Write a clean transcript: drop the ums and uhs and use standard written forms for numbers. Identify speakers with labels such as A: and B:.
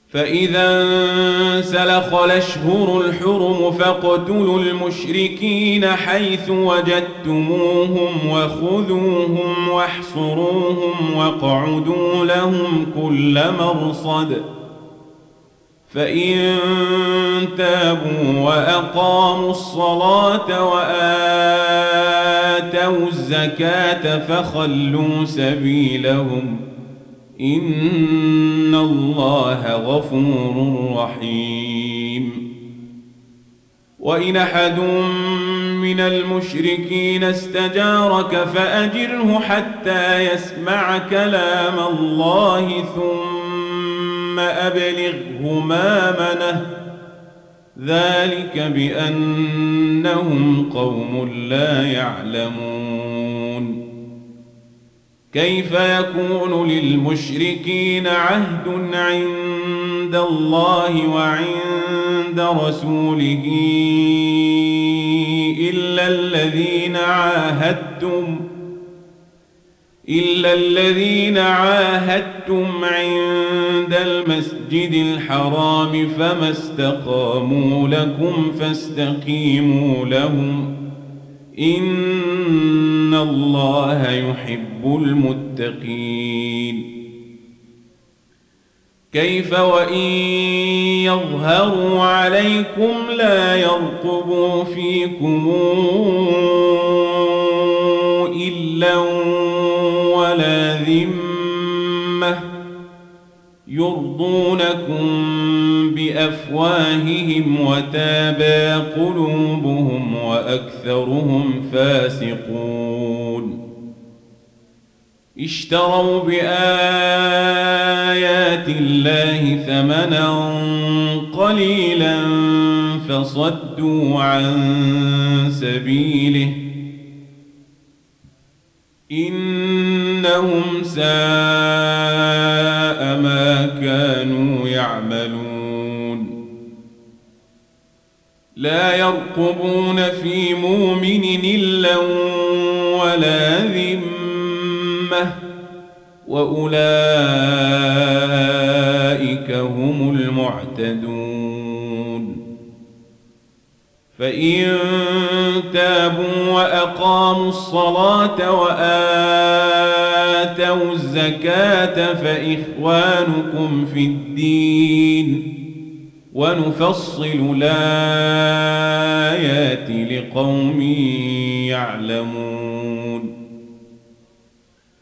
A: فإذا انسلخ الأشهر الحرم فاقتلوا المشركين حيث وجدتموهم وخذوهم واحصروهم واقعدوا لهم كل مرصد فإن تابوا وأقاموا الصلاة وآتوا الزكاة فخلوا سبيلهم إن الله غفور رحيم. وإن أحد من المشركين استجارك فأجره حتى يسمع كلام الله ثم أبلغه مأمنه ذلك بأنهم قوم لا يعلمون. كيف يكون للمشركين عهد عند الله وعند رسوله إلا الذين عاهدتم عند المسجد الحرام فما استقاموا لكم فاستقيموا لهم إن الله يحب المتقين. كيف وإن يظهروا عليكم لا يرقبوا فيكم إلا ولا ذمة يرضونكم بأفواههم وتابى قلوبهم وأكثرهم فاسقون. اشتروا بآيات الله ثمنا قليلا فصدوا عن سبيله إنهم ساء ما كانوا يعملون. لا يرقبون في مؤمن إلا ولا ذمة وأولئك هم المعتدون. فإن تابوا وأقاموا الصلاة وآتوا الزكاة فإخوانكم في الدين ونفصل الآيات لقوم يعلمون.